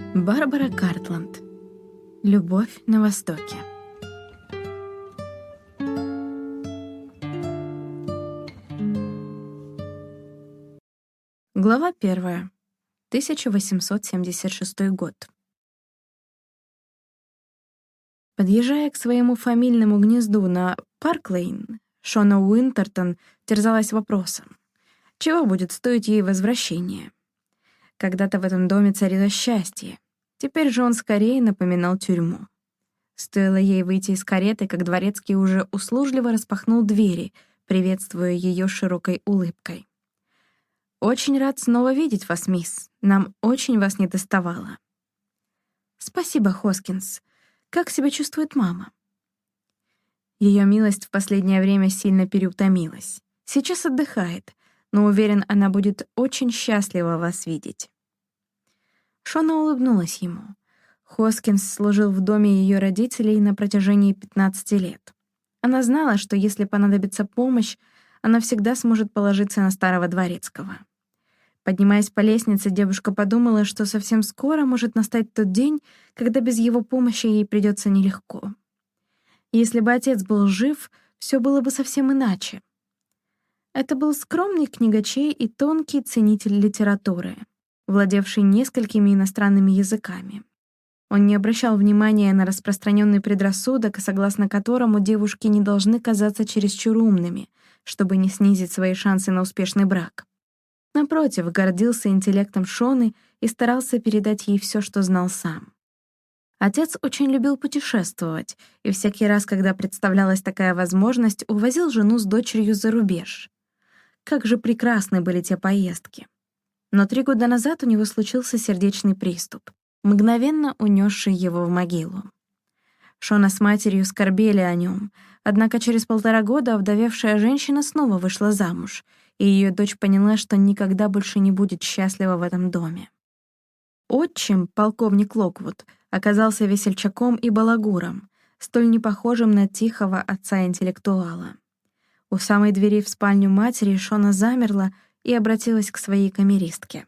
Барбара Картланд. Любовь на Востоке. Глава 1. 1876 год. Подъезжая к своему фамильному гнезду на Парк-Лейн, Шона Уинтертон терзалась вопросом, чего будет стоить ей возвращение. Когда-то в этом доме царило счастье, теперь же он скорее напоминал тюрьму. Стоило ей выйти из кареты, как дворецкий уже услужливо распахнул двери, приветствуя ее широкой улыбкой. «Очень рад снова видеть вас, мисс. Нам очень вас недоставало». «Спасибо, Хоскинс. Как себя чувствует мама?» Ее милость в последнее время сильно переутомилась. Сейчас отдыхает, но, уверен, она будет очень счастлива вас видеть. Шона улыбнулась ему. Хоскинс служил в доме ее родителей на протяжении 15 лет. Она знала, что если понадобится помощь, она всегда сможет положиться на старого дворецкого. Поднимаясь по лестнице, девушка подумала, что совсем скоро может настать тот день, когда без его помощи ей придется нелегко. Если бы отец был жив, все было бы совсем иначе. Это был скромный книгачей и тонкий ценитель литературы, владевший несколькими иностранными языками. Он не обращал внимания на распространенный предрассудок, согласно которому девушки не должны казаться чересчур умными, чтобы не снизить свои шансы на успешный брак. Напротив, гордился интеллектом Шоны и старался передать ей все, что знал сам. Отец очень любил путешествовать, и всякий раз, когда представлялась такая возможность, увозил жену с дочерью за рубеж. Как же прекрасны были те поездки. Но 3 года назад у него случился сердечный приступ, мгновенно унесший его в могилу. Шона с матерью скорбели о нем, однако через 1,5 года овдовевшая женщина снова вышла замуж, и ее дочь поняла, что никогда больше не будет счастлива в этом доме. Отчим, полковник Локвуд, оказался весельчаком и балагуром, столь непохожим на тихого отца-интеллектуала. У самой двери в спальню матери Шона замерла и обратилась к своей камеристке.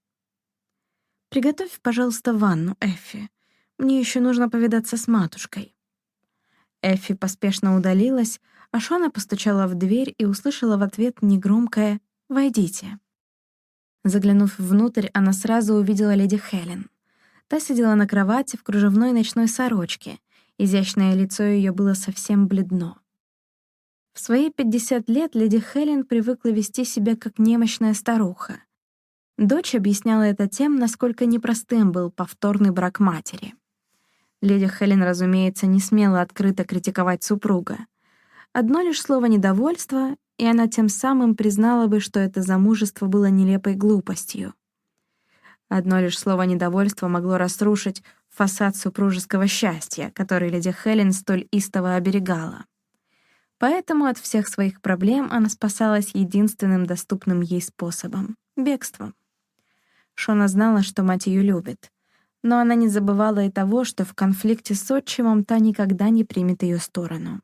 «Приготовь, пожалуйста, ванну, Эффи. Мне еще нужно повидаться с матушкой». Эффи поспешно удалилась, а Шона постучала в дверь и услышала в ответ негромкое «Войдите». Заглянув внутрь, она сразу увидела леди Хелен. Та сидела на кровати в кружевной ночной сорочке. Изящное лицо ее было совсем бледно. В свои 50 лет леди Хелен привыкла вести себя как немощная старуха. Дочь объясняла это тем, насколько непростым был повторный брак матери. Леди Хелен, разумеется, не смела открыто критиковать супруга. Одно лишь слово недовольства, и она тем самым признала бы, что это замужество было нелепой глупостью. Одно лишь слово недовольства могло разрушить фасад супружеского счастья, который леди Хелен столь истово оберегала. Поэтому от всех своих проблем она спасалась единственным доступным ей способом — бегством. Шона знала, что мать ее любит, но она не забывала и того, что в конфликте с отчимом та никогда не примет ее сторону.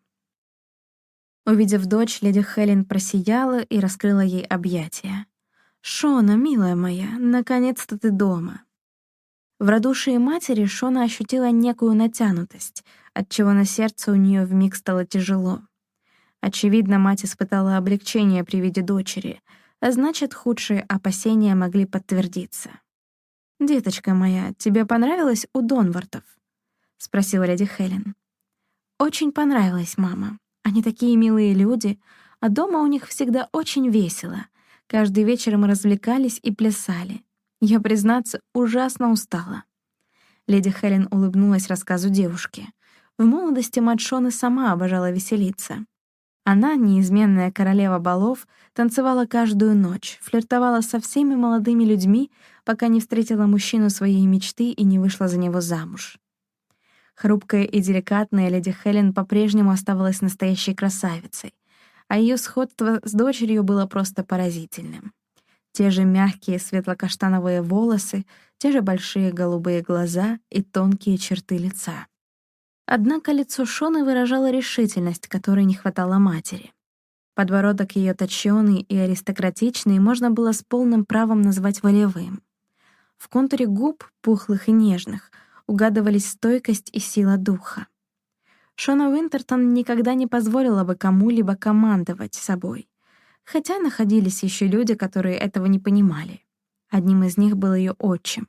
Увидев дочь, леди Хелен просияла и раскрыла ей объятия. «Шона, милая моя, наконец-то ты дома». В радушии матери Шона ощутила некую натянутость, отчего на сердце у нее вмиг стало тяжело. Очевидно, мать испытала облегчение при виде дочери, а значит, худшие опасения могли подтвердиться. «Деточка моя, тебе понравилось у Донвартов?» — спросила леди Хелен. «Очень понравилось, мама. Они такие милые люди, а дома у них всегда очень весело. Каждый вечер мы развлекались и плясали. Я, признаться, ужасно устала». Леди Хелен улыбнулась рассказу девушки. В молодости мать Шоны сама обожала веселиться. Она, неизменная королева балов, танцевала каждую ночь, флиртовала со всеми молодыми людьми, пока не встретила мужчину своей мечты и не вышла за него замуж. Хрупкая и деликатная леди Хелен по-прежнему оставалась настоящей красавицей, а ее сходство с дочерью было просто поразительным. Те же мягкие светло-каштановые волосы, те же большие голубые глаза и тонкие черты лица. Однако лицо Шоны выражало решительность, которой не хватало матери. Подбородок ее точёный и аристократичный можно было с полным правом назвать волевым. В контуре губ, пухлых и нежных, угадывались стойкость и сила духа. Шона Уинтертон никогда не позволила бы кому-либо командовать собой, хотя находились еще люди, которые этого не понимали. Одним из них был ее отчим.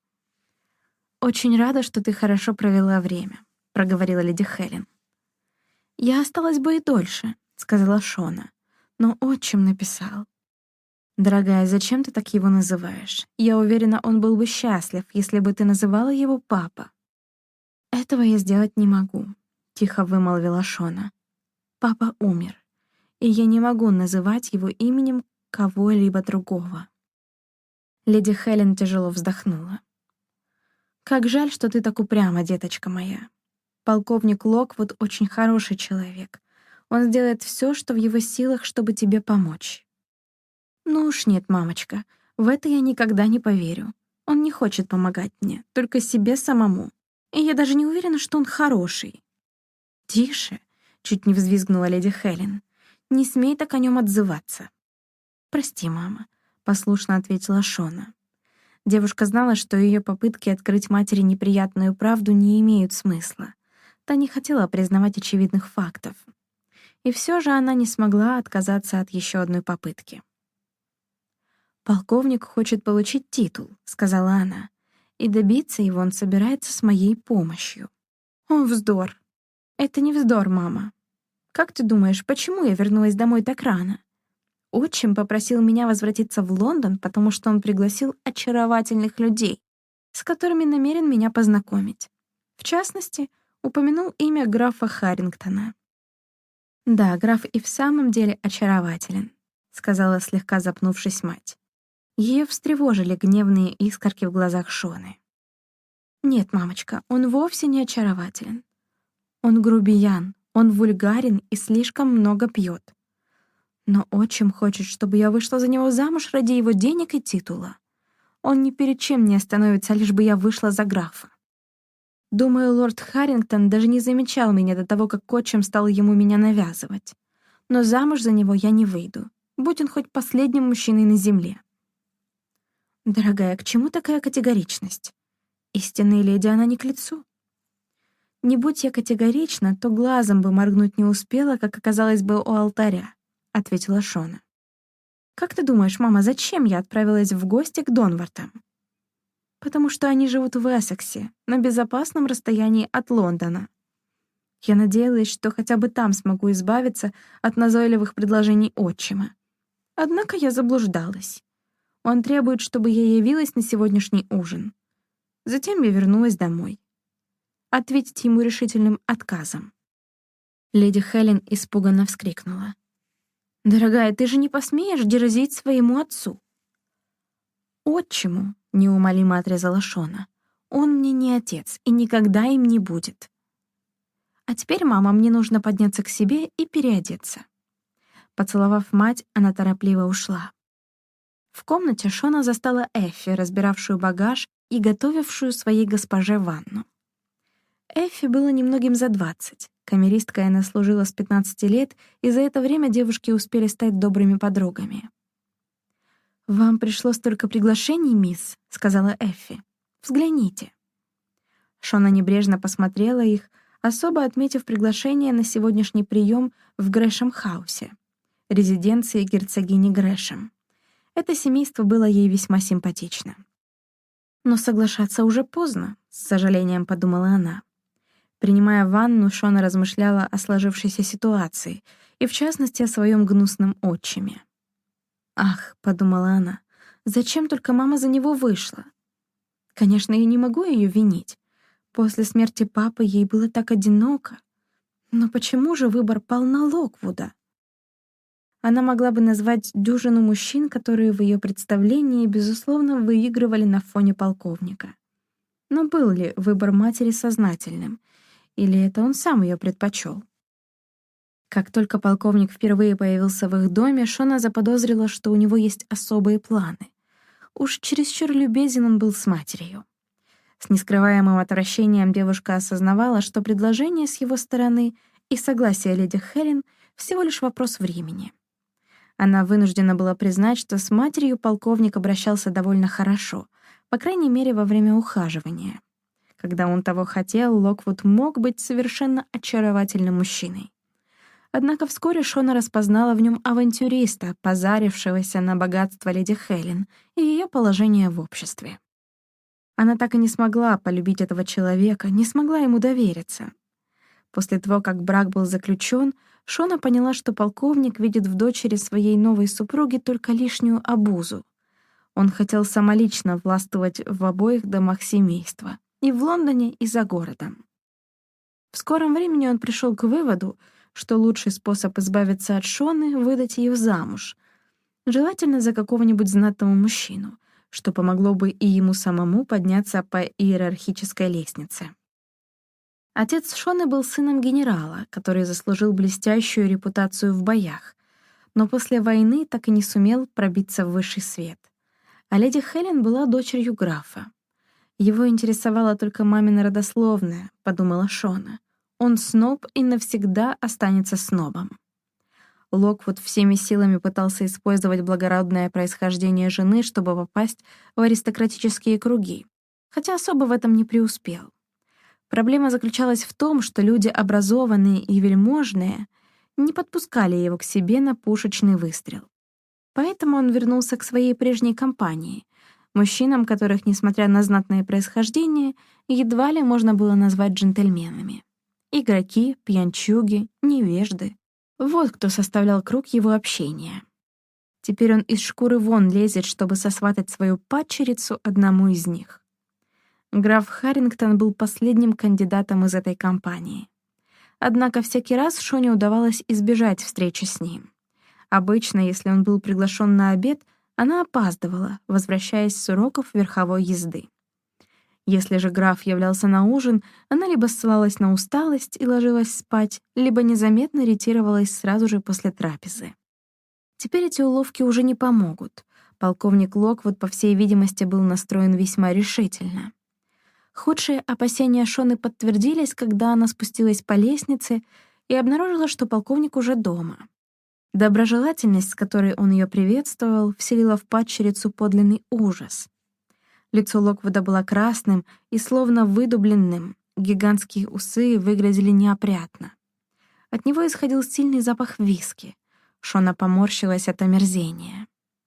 «Очень рада, что ты хорошо провела время», — проговорила леди Хелен. «Я осталась бы и дольше», — сказала Шона, но отчим написал. «Дорогая, зачем ты так его называешь? Я уверена, он был бы счастлив, если бы ты называла его папа». «Этого я сделать не могу», — тихо вымолвила Шона. «Папа умер, и я не могу называть его именем кого-либо другого». Леди Хелен тяжело вздохнула. «Как жаль, что ты так упряма, деточка моя. Полковник Локвуд очень хороший человек. Он сделает все, что в его силах, чтобы тебе помочь». «Ну уж нет, мамочка, в это я никогда не поверю. Он не хочет помогать мне, только себе самому. И я даже не уверена, что он хороший». «Тише», — чуть не взвизгнула леди Хелен. «Не смей так о нем отзываться». «Прости, мама», — послушно ответила Шона. Девушка знала, что ее попытки открыть матери неприятную правду не имеют смысла. Та не хотела признавать очевидных фактов. И все же она не смогла отказаться от еще одной попытки. «Полковник хочет получить титул», — сказала она, «и добиться его он собирается с моей помощью». «О, вздор!» «Это не вздор, мама. Как ты думаешь, почему я вернулась домой так рано? Отчим попросил меня возвратиться в Лондон, потому что он пригласил очаровательных людей, с которыми намерен меня познакомить. В частности, упомянул имя графа Харрингтона». «Да, граф и в самом деле очарователен», — сказала слегка запнувшись мать. Ее встревожили гневные искорки в глазах Шоны. «Нет, мамочка, он вовсе не очарователен. Он грубиян, он вульгарен и слишком много пьет. Но отчим хочет, чтобы я вышла за него замуж ради его денег и титула. Он ни перед чем не остановится, лишь бы я вышла за графа. Думаю, лорд Харрингтон даже не замечал меня до того, как отчим стал ему меня навязывать. Но замуж за него я не выйду, будь он хоть последним мужчиной на земле». «Дорогая, к чему такая категоричность? Истинной леди она не к лицу». «Не будь я категорична, то глазом бы моргнуть не успела, как оказалось бы у алтаря», — ответила Шона. «Как ты думаешь, мама, зачем я отправилась в гости к Донвартам?» «Потому что они живут в Эссексе, на безопасном расстоянии от Лондона. Я надеялась, что хотя бы там смогу избавиться от назойливых предложений отчима. Однако я заблуждалась. Он требует, чтобы я явилась на сегодняшний ужин. Затем я вернулась домой. Ответить ему решительным отказом». Леди Хелен испуганно вскрикнула. «Дорогая, ты же не посмеешь дерзить своему отцу?» «Отчиму», — неумолимо отрезала Шона. «Он мне не отец и никогда им не будет. А теперь, мама, мне нужно подняться к себе и переодеться». Поцеловав мать, она торопливо ушла. В комнате Шона застала Эффи, разбиравшую багаж и готовившую своей госпоже ванну. Эффи было немногим за 20. Камеристкой она служила с 15 лет, и за это время девушки успели стать добрыми подругами. «Вам пришло столько приглашений, мисс», — сказала Эффи. «Взгляните». Шона небрежно посмотрела их, особо отметив приглашение на сегодняшний прием в Грэшем-хаусе, резиденции герцогини Грэшем. Это семейство было ей весьма симпатично. «Но соглашаться уже поздно», — с сожалением подумала она. Принимая ванну, Шона размышляла о сложившейся ситуации и, в частности, о своем гнусном отчиме. «Ах», — подумала она, — «зачем только мама за него вышла? Конечно, я не могу ее винить. После смерти папы ей было так одиноко. Но почему же выбор пал на Локвуда?» Она могла бы назвать дюжину мужчин, которые в ее представлении, безусловно, выигрывали на фоне полковника. Но был ли выбор матери сознательным? Или это он сам ее предпочел? Как только полковник впервые появился в их доме, Шона заподозрила, что у него есть особые планы. Уж чересчур любезен он был с матерью. С нескрываемым отвращением девушка осознавала, что предложение с его стороны и согласие леди Хелен — всего лишь вопрос времени. Она вынуждена была признать, что с матерью полковник обращался довольно хорошо, По крайней мере, во время ухаживания. Когда он того хотел, Локвуд мог быть совершенно очаровательным мужчиной. Однако вскоре Шона распознала в нем авантюриста, позарившегося на богатство леди Хелен и ее положение в обществе. Она так и не смогла полюбить этого человека, не смогла ему довериться. После того, как брак был заключен, Шона поняла, что полковник видит в дочери своей новой супруги только лишнюю обузу. Он хотел самолично властвовать в обоих домах семейства, и в Лондоне, и за городом. В скором времени он пришел к выводу, что лучший способ избавиться от Шоны — выдать ее замуж, желательно за какого-нибудь знатного мужчину, что помогло бы и ему самому подняться по иерархической лестнице. Отец Шоны был сыном генерала, который заслужил блестящую репутацию в боях, но после войны так и не сумел пробиться в высший свет. А леди Хелен была дочерью графа. Его интересовала только мамина родословная, подумала Шона. Он сноб и навсегда останется снобом. Локвуд всеми силами пытался использовать благородное происхождение жены, чтобы попасть в аристократические круги, хотя особо в этом не преуспел. Проблема заключалась в том, что люди образованные и вельможные не подпускали его к себе на пушечный выстрел. Поэтому он вернулся к своей прежней компании, мужчинам, которых, несмотря на знатное происхождение, едва ли можно было назвать джентльменами. Игроки, пьянчуги, невежды — вот кто составлял круг его общения. Теперь он из шкуры вон лезет, чтобы сосватать свою падчерицу одному из них. Граф Харрингтон был последним кандидатом из этой компании. Однако всякий раз Шоне удавалось избежать встречи с ним. Обычно, если он был приглашен на обед, она опаздывала, возвращаясь с уроков верховой езды. Если же граф являлся на ужин, она либо ссылалась на усталость и ложилась спать, либо незаметно ретировалась сразу же после трапезы. Теперь эти уловки уже не помогут. Полковник Локвуд, по всей видимости, был настроен весьма решительно. Худшие опасения Шоны подтвердились, когда она спустилась по лестнице и обнаружила, что полковник уже дома. Доброжелательность, с которой он ее приветствовал, вселила в падчерицу подлинный ужас. Лицо Локвуда было красным и словно выдубленным, гигантские усы выглядели неопрятно. От него исходил сильный запах виски. Шона поморщилась от омерзения.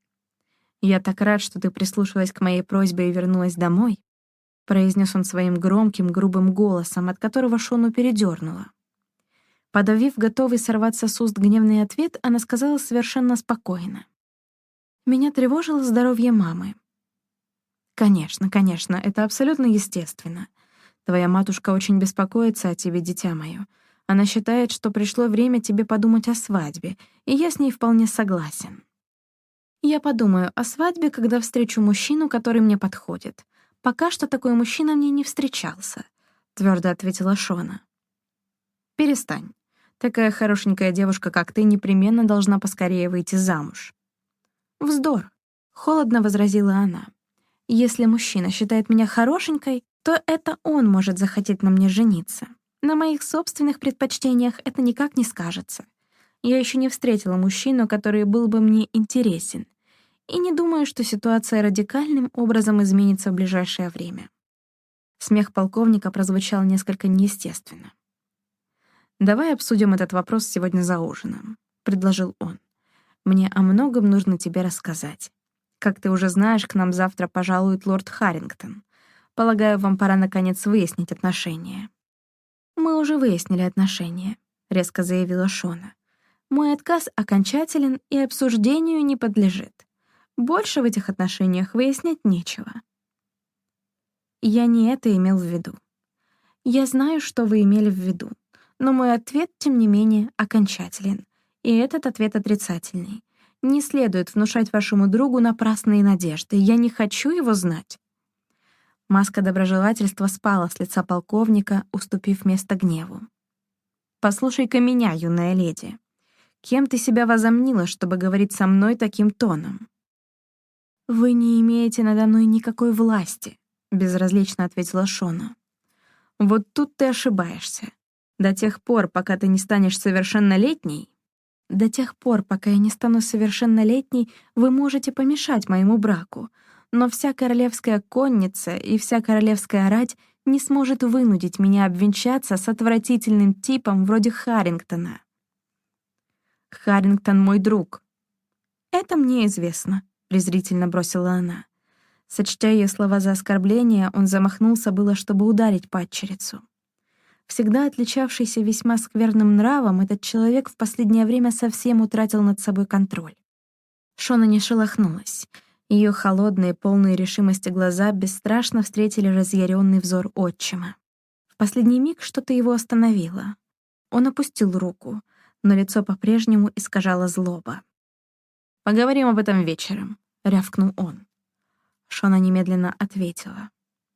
«Я так рад, что ты прислушалась к моей просьбе и вернулась домой», — произнес он своим громким, грубым голосом, от которого Шону передернуло. Подавив готовый сорваться с уст гневный ответ, она сказала совершенно спокойно. «Меня тревожило здоровье мамы». «Конечно, конечно, это абсолютно естественно. Твоя матушка очень беспокоится о тебе, дитя мое. Она считает, что пришло время тебе подумать о свадьбе, и я с ней вполне согласен. Я подумаю о свадьбе, когда встречу мужчину, который мне подходит. Пока что такой мужчина мне не встречался», — твердо ответила Шона. «Перестань. Такая хорошенькая девушка, как ты, непременно должна поскорее выйти замуж». «Вздор», — холодно возразила она. «Если мужчина считает меня хорошенькой, то это он может захотеть на мне жениться. На моих собственных предпочтениях это никак не скажется. Я еще не встретила мужчину, который был бы мне интересен, и не думаю, что ситуация радикальным образом изменится в ближайшее время». Смех полковника прозвучал несколько неестественно. «Давай обсудим этот вопрос сегодня за ужином», — предложил он. «Мне о многом нужно тебе рассказать. Как ты уже знаешь, к нам завтра пожалует лорд Харрингтон. Полагаю, вам пора наконец выяснить отношения». «Мы уже выяснили отношения», — резко заявила Шона. «Мой отказ окончателен и обсуждению не подлежит. Больше в этих отношениях выяснять нечего». «Я не это имел в виду. Я знаю, что вы имели в виду, но мой ответ, тем не менее, окончателен, и этот ответ отрицательный. Не следует внушать вашему другу напрасные надежды. Я не хочу его знать». Маска доброжелательства спала с лица полковника, уступив место гневу. «Послушай-ка меня, юная леди. Кем ты себя возомнила, чтобы говорить со мной таким тоном?» «Вы не имеете надо мной никакой власти», — безразлично ответила Шона. «Вот тут ты ошибаешься. До тех пор, пока ты не станешь совершеннолетней, до тех пор, пока я не стану совершеннолетней, вы можете помешать моему браку, но вся королевская конница и вся королевская рать не сможет вынудить меня обвенчаться с отвратительным типом вроде Харрингтона. Харрингтон мой друг. Это мне известно, презрительно бросила она. Сочтя ее слова за оскорбление, он замахнулся было, чтобы ударить падчерицу. Всегда отличавшийся весьма скверным нравом, этот человек в последнее время совсем утратил над собой контроль. Шона не шелохнулась. Ее холодные, полные решимости глаза бесстрашно встретили разъяренный взор отчима. В последний миг что-то его остановило. Он опустил руку, но лицо по-прежнему искажало злоба. «Поговорим об этом вечером», — рявкнул он. Шона немедленно ответила.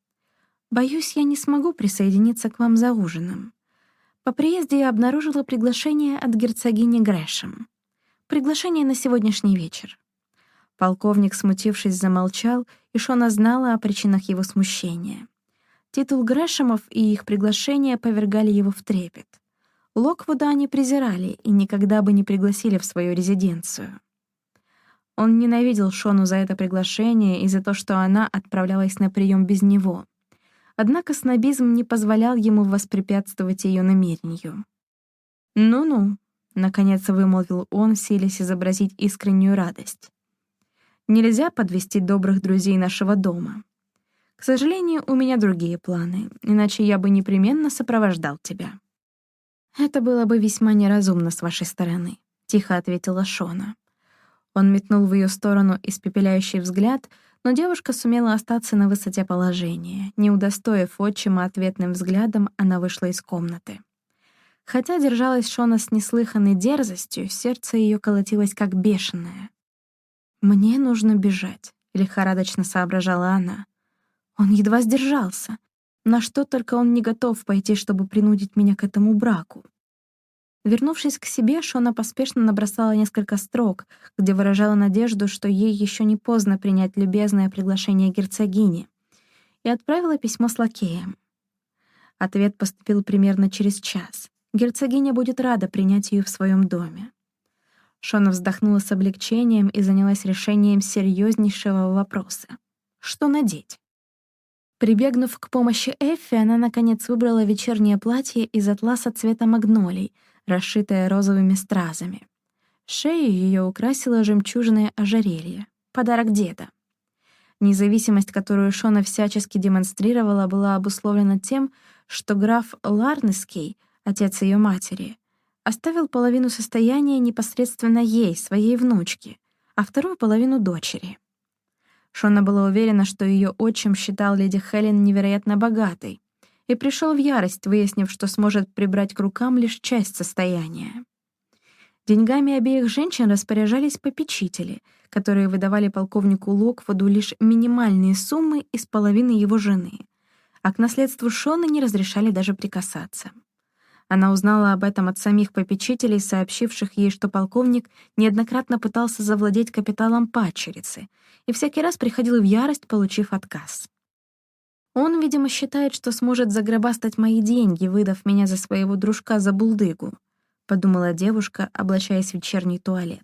«Боюсь, я не смогу присоединиться к вам за ужином. По приезде я обнаружила приглашение от герцогини Грэшем. Приглашение на сегодняшний вечер». Полковник, смутившись, замолчал, и Шона знала о причинах его смущения. Титул Грэшемов и их приглашение повергали его в трепет. Локвуда они презирали и никогда бы не пригласили в свою резиденцию. Он ненавидел Шону за это приглашение и за то, что она отправлялась на прием без него. Однако снобизм не позволял ему воспрепятствовать ее намерению. «Ну-ну», — наконец вымолвил он, силясь изобразить искреннюю радость. «Нельзя подвести добрых друзей нашего дома. К сожалению, у меня другие планы, иначе я бы непременно сопровождал тебя». «Это было бы весьма неразумно с вашей стороны», — тихо ответила Шона. Он метнул в ее сторону испепеляющий взгляд, но девушка сумела остаться на высоте положения. Не удостоив отчима ответным взглядом, она вышла из комнаты. Хотя держалась Шона с неслыханной дерзостью, сердце ее колотилось как бешеное. «Мне нужно бежать», — лихорадочно соображала она. Он едва сдержался. На что только он не готов пойти, чтобы принудить меня к этому браку. Вернувшись к себе, Шона поспешно набросала несколько строк, где выражала надежду, что ей еще не поздно принять любезное приглашение герцогини, и отправила письмо с лакеем. Ответ поступил примерно через час. Герцогиня будет рада принять ее в своем доме. Шона вздохнула с облегчением и занялась решением серьезнейшего вопроса. Что надеть? Прибегнув к помощи Эффи, она, наконец, выбрала вечернее платье из атласа цвета магнолий, расшитое розовыми стразами. Шею ее украсило жемчужное ожерелье, подарок деда. Независимость, которую Шона всячески демонстрировала, была обусловлена тем, что граф Ларнеский, отец ее матери, оставил половину состояния непосредственно ей, своей внучке, а вторую половину дочери. Шона была уверена, что ее отчим считал леди Хелен невероятно богатой, и пришел в ярость, выяснив, что сможет прибрать к рукам лишь часть состояния. Деньгами обеих женщин распоряжались попечители, которые выдавали полковнику Локвуду лишь минимальные суммы из половины его жены, а к наследству Шоны не разрешали даже прикасаться. Она узнала об этом от самих попечителей, сообщивших ей, что полковник неоднократно пытался завладеть капиталом падчерицы и всякий раз приходил в ярость, получив отказ. «Он, видимо, считает, что сможет загробастать мои деньги, выдав меня за своего дружка-забулдыгу», — подумала девушка, облачаясь в вечерний туалет.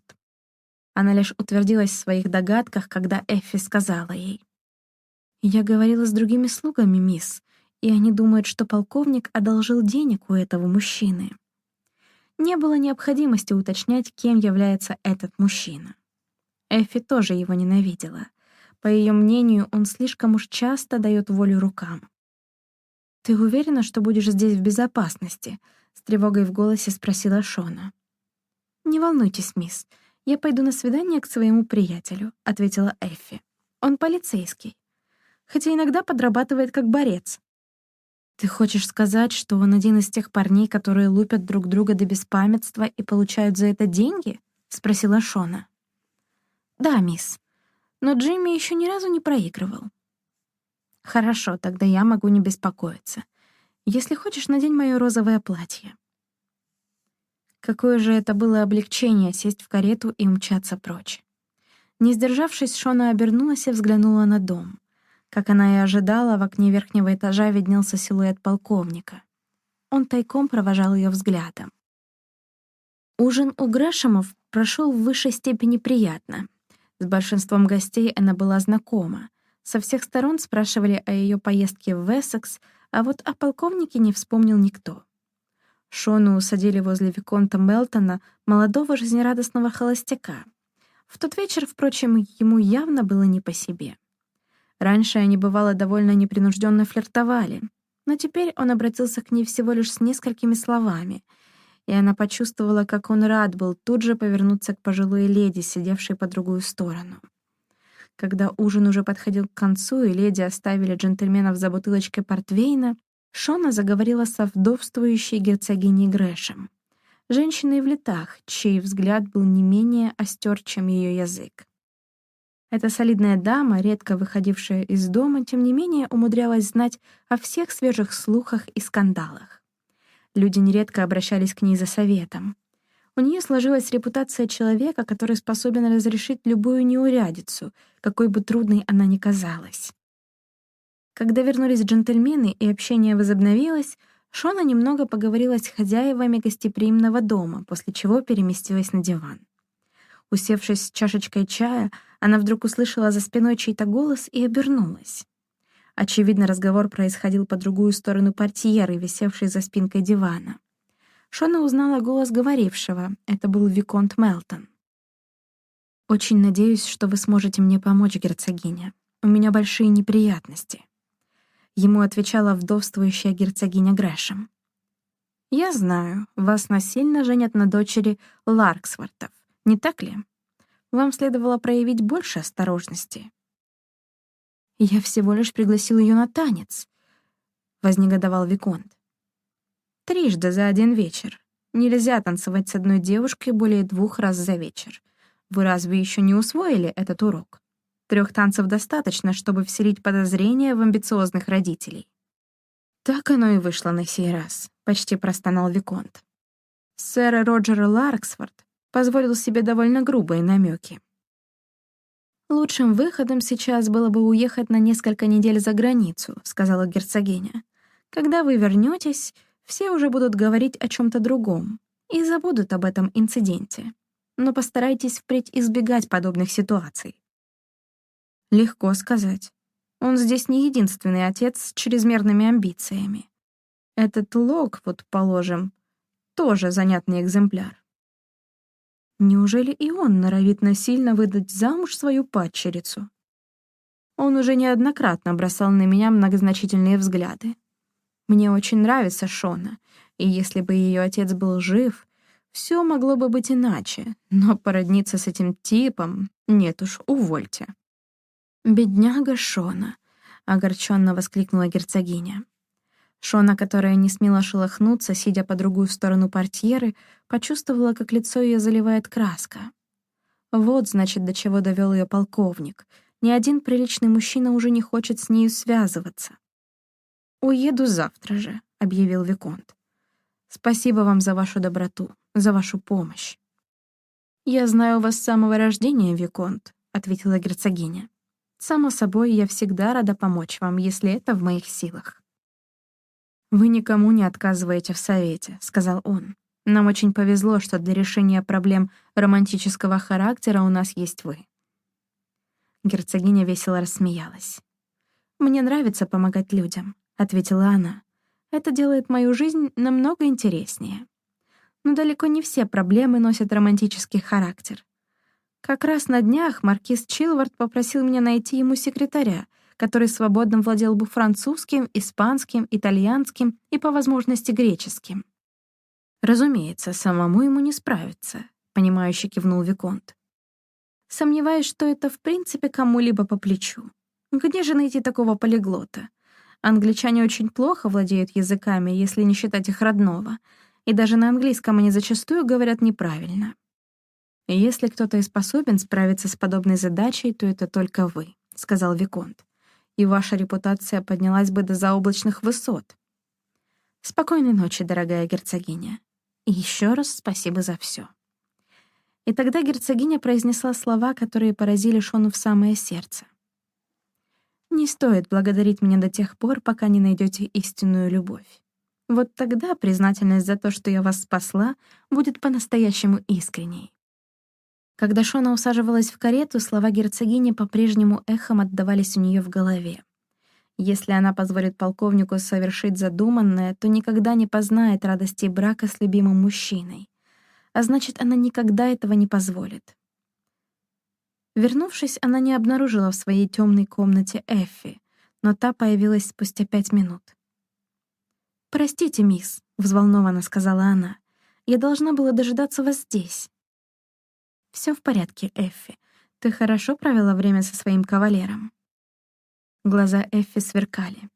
Она лишь утвердилась в своих догадках, когда Эффи сказала ей: «Я говорила с другими слугами, мисс, и они думают, что полковник одолжил денег у этого мужчины». Не было необходимости уточнять, кем является этот мужчина. Эффи тоже его ненавидела. По ее мнению, он слишком уж часто дает волю рукам. «Ты уверена, что будешь здесь в безопасности?» — с тревогой в голосе спросила Шона. «Не волнуйтесь, мисс, я пойду на свидание к своему приятелю», — ответила Эффи. «Он полицейский, хотя иногда подрабатывает как борец». «Ты хочешь сказать, что он один из тех парней, которые лупят друг друга до беспамятства и получают за это деньги?» — спросила Шона. «Да, мисс, но Джимми еще ни разу не проигрывал». «Хорошо, тогда я могу не беспокоиться. Если хочешь, надень моё розовое платье». Какое же это было облегчение сесть в карету и умчаться прочь. Не сдержавшись, Шона обернулась и взглянула на дом. Как она и ожидала, в окне верхнего этажа виднелся силуэт полковника. Он тайком провожал ее взглядом. Ужин у Грэшемов прошел в высшей степени приятно. С большинством гостей она была знакома. Со всех сторон спрашивали о ее поездке в Эссекс, а вот о полковнике не вспомнил никто. Шону усадили возле виконта Мелтона, молодого жизнерадостного холостяка. В тот вечер, впрочем, ему явно было не по себе. Раньше они, бывало, довольно непринужденно флиртовали, но теперь он обратился к ней всего лишь с несколькими словами, и она почувствовала, как он рад был тут же повернуться к пожилой леди, сидевшей по другую сторону. Когда ужин уже подходил к концу, и леди оставили джентльменов за бутылочкой портвейна, Шона заговорила со вдовствующей герцогиней Грэшем, женщиной в летах, чей взгляд был не менее остер, чем ее язык. Эта солидная дама, редко выходившая из дома, тем не менее умудрялась знать о всех свежих слухах и скандалах. Люди нередко обращались к ней за советом. У нее сложилась репутация человека, который способен разрешить любую неурядицу, какой бы трудной она ни казалась. Когда вернулись джентльмены и общение возобновилось, Шона немного поговорила с хозяевами гостеприимного дома, после чего переместилась на диван. Усевшись с чашечкой чая, она вдруг услышала за спиной чей-то голос и обернулась. Очевидно, разговор происходил по другую сторону портьеры, висевшей за спинкой дивана. Шона узнала голос говорившего. Это был виконт Мелтон. «Очень надеюсь, что вы сможете мне помочь, герцогиня. У меня большие неприятности». Ему отвечала вдовствующая герцогиня Грэшем. «Я знаю, вас насильно женят на дочери Ларксвортов, не так ли? Вам следовало проявить больше осторожности». «Я всего лишь пригласил ее на танец», — вознегодовал виконт. «Трижды за один вечер. Нельзя танцевать с одной девушкой более 2 раз за вечер. Вы разве еще не усвоили этот урок? 3 танцев достаточно, чтобы вселить подозрения в амбициозных родителей». «Так оно и вышло на сей раз», — почти простонал виконт. Сэр Роджер Ларксворт позволил себе довольно грубые намеки. «Лучшим выходом сейчас было бы уехать на несколько недель за границу», — сказала герцогиня. «Когда вы вернетесь, все уже будут говорить о чем-то другом и забудут об этом инциденте. Но постарайтесь впредь избегать подобных ситуаций». Легко сказать. Он здесь не единственный отец с чрезмерными амбициями. Этот Локвуд, положим, тоже занятный экземпляр. Неужели и он норовит насильно выдать замуж свою падчерицу? Он уже неоднократно бросал на меня многозначительные взгляды. Мне очень нравится Шона, и если бы ее отец был жив, все могло бы быть иначе, но породниться с этим типом — нет уж, увольте. «Бедняга Шона», — огорченно воскликнула герцогиня. Шона, которая не смела шелохнуться, сидя по другую сторону портьеры, почувствовала, как лицо ее заливает краска. Вот, значит, до чего довел ее полковник. Ни один приличный мужчина уже не хочет с нею связываться. «Уеду завтра же», — объявил виконт. «Спасибо вам за вашу доброту, за вашу помощь». «Я знаю вас с самого рождения, виконт», — ответила герцогиня. «Само собой, я всегда рада помочь вам, если это в моих силах». «Вы никому не отказываете в совете», — сказал он. «Нам очень повезло, что для решения проблем романтического характера у нас есть вы». Герцогиня весело рассмеялась. «Мне нравится помогать людям», — ответила она. «Это делает мою жизнь намного интереснее. Но далеко не все проблемы носят романтический характер. Как раз на днях маркиз Чилвард попросил меня найти ему секретаря, который свободно владел бы французским, испанским, итальянским и, по возможности, греческим. Разумеется, самому ему не справиться, понимающе кивнул виконт. Сомневаюсь, что это в принципе кому-либо по плечу. Где же найти такого полиглота? Англичане очень плохо владеют языками, если не считать их родного, и даже на английском они зачастую говорят неправильно. «Если кто-то и способен справиться с подобной задачей, то это только вы», — сказал виконт. «И ваша репутация поднялась бы до заоблачных высот». «Спокойной ночи, дорогая герцогиня. И еще раз спасибо за все». И тогда герцогиня произнесла слова, которые поразили Шону в самое сердце. «Не стоит благодарить меня до тех пор, пока не найдете истинную любовь. Вот тогда признательность за то, что я вас спасла, будет по-настоящему искренней». Когда Шона усаживалась в карету, слова герцогини по-прежнему эхом отдавались у нее в голове. Если она позволит полковнику совершить задуманное, то никогда не познает радости брака с любимым мужчиной. А значит, она никогда этого не позволит. Вернувшись, она не обнаружила в своей темной комнате Эффи, но та появилась спустя 5 минут. «Простите, мисс», — взволнованно сказала она, — «я должна была дожидаться вас здесь». «Всё в порядке, Эффи. Ты хорошо провела время со своим кавалером?» Глаза Эффи сверкали.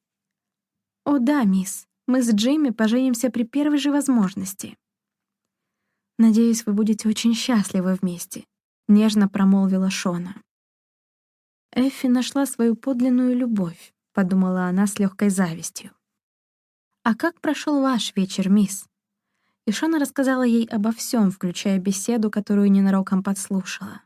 «О да, мисс, мы с Джимми поженимся при первой же возможности». «Надеюсь, вы будете очень счастливы вместе», — нежно промолвила Шона. «Эффи нашла свою подлинную любовь», — подумала она с легкой завистью. «А как прошел ваш вечер, мисс?» И Шона рассказала ей обо всем, включая беседу, которую ненароком подслушала.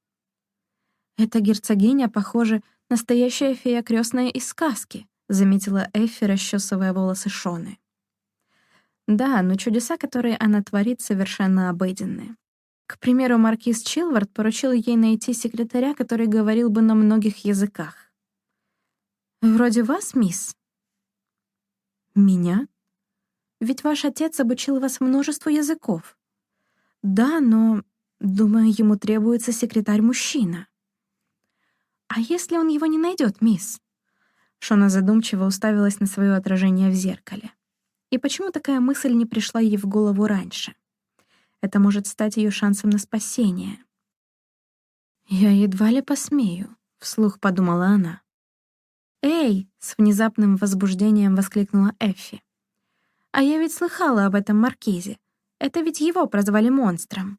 «Эта герцогиня, похоже, настоящая фея крестная из сказки», — заметила Эффи, расчесывая волосы Шоны. «Да, но чудеса, которые она творит, совершенно обыденные. К примеру, маркиз Чилвард поручил ей найти секретаря, который говорил бы на многих языках». «Вроде вас, мисс?» «Меня? Ведь ваш отец обучил вас множеству языков». «Да, но, думаю, ему требуется секретарь-мужчина». «А если он его не найдет, мисс?» Шона задумчиво уставилась на свое отражение в зеркале. И почему такая мысль не пришла ей в голову раньше? Это может стать ее шансом на спасение. «Я едва ли посмею», — вслух подумала она. «Эй!» — с внезапным возбуждением воскликнула Эффи. «А я ведь слыхала об этом маркизе. Это ведь его прозвали монстром».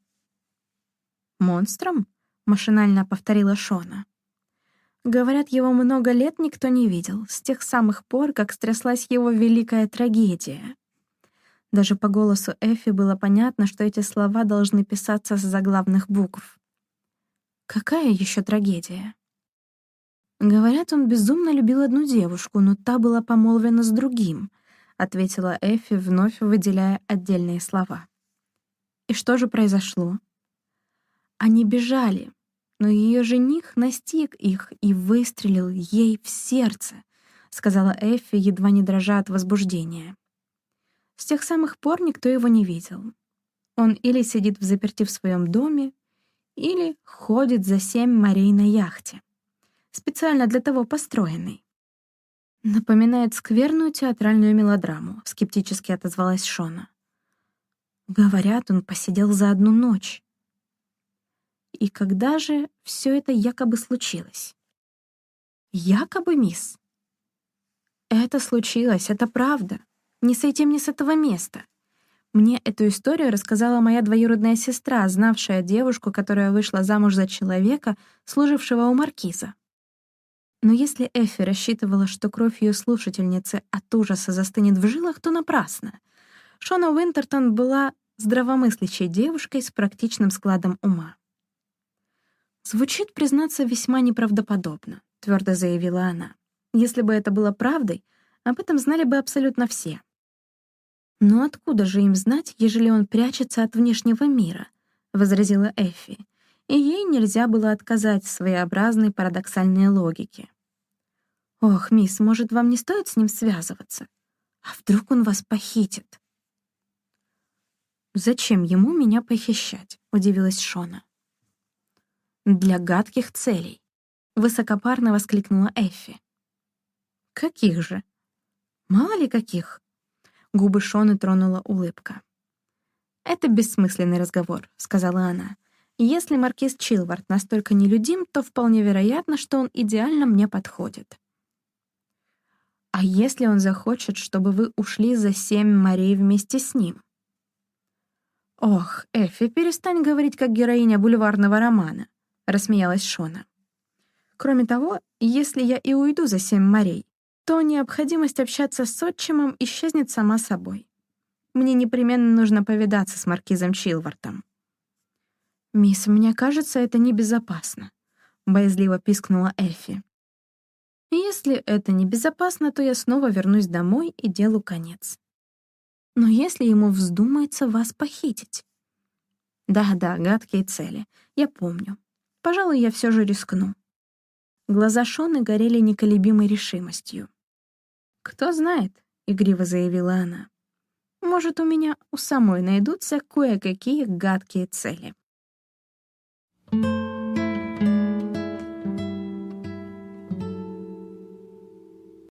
«Монстром?» — машинально повторила Шона. «Говорят, его много лет никто не видел, с тех самых пор, как стряслась его великая трагедия». Даже по голосу Эффи было понятно, что эти слова должны писаться с заглавных букв. «Какая еще трагедия?» «Говорят, он безумно любил одну девушку, но та была помолвлена с другим», — ответила Эффи, вновь выделяя отдельные слова. «И что же произошло?» «Они бежали, но ее жених настиг их и выстрелил ей в сердце», — сказала Эффи, едва не дрожа от возбуждения. «С тех самых пор никто его не видел. Он или сидит взаперти в своем доме, или ходит за 7 морей на яхте, специально для того построенной». «Напоминает скверную театральную мелодраму», — скептически отозвалась Шона. «Говорят, он посидел за одну ночь». «И когда же все это якобы случилось?» «Якобы, мисс?» «Это случилось, это правда. Не сойти мне с этого места. Мне эту историю рассказала моя двоюродная сестра, знавшая девушку, которая вышла замуж за человека, служившего у маркиза». Но если Эффи рассчитывала, что кровь ее слушательницы от ужаса застынет в жилах, то напрасно. Шона Уинтертон была здравомыслящей девушкой с практичным складом ума. «Звучит, признаться, весьма неправдоподобно», — твердо заявила она. «Если бы это было правдой, об этом знали бы абсолютно все». «Но откуда же им знать, ежели он прячется от внешнего мира?» — возразила Эффи, и ей нельзя было отказать в своеобразной парадоксальной логике. «Ох, мисс, может, вам не стоит с ним связываться? А вдруг он вас похитит?» «Зачем ему меня похищать?» — удивилась Шона. «Для гадких целей», — высокопарно воскликнула Эффи. «Каких же?» «Мало ли каких». Губы Шоны тронула улыбка. «Это бессмысленный разговор», — сказала она. «Если маркиз Чилвард настолько нелюдим, то вполне вероятно, что он идеально мне подходит». «А если он захочет, чтобы вы ушли за 7 морей вместе с ним?» «Ох, Эффи, перестань говорить, как героиня бульварного романа», — рассмеялась Шона. «Кроме того, если я и уйду за 7 морей, то необходимость общаться с отчимом исчезнет сама собой. Мне непременно нужно повидаться с маркизом Чилвардом». «Мисс, мне кажется, это небезопасно», — боязливо пискнула Эффи. «Если это небезопасно, то я снова вернусь домой, и делу конец. Но если ему вздумается вас похитить?» Да-да, гадкие цели. Я помню. Пожалуй, я все же рискну. Глаза Шоны горели неколебимой решимостью. «Кто знает», — игриво заявила она. «Может, у самой найдутся кое-какие гадкие цели».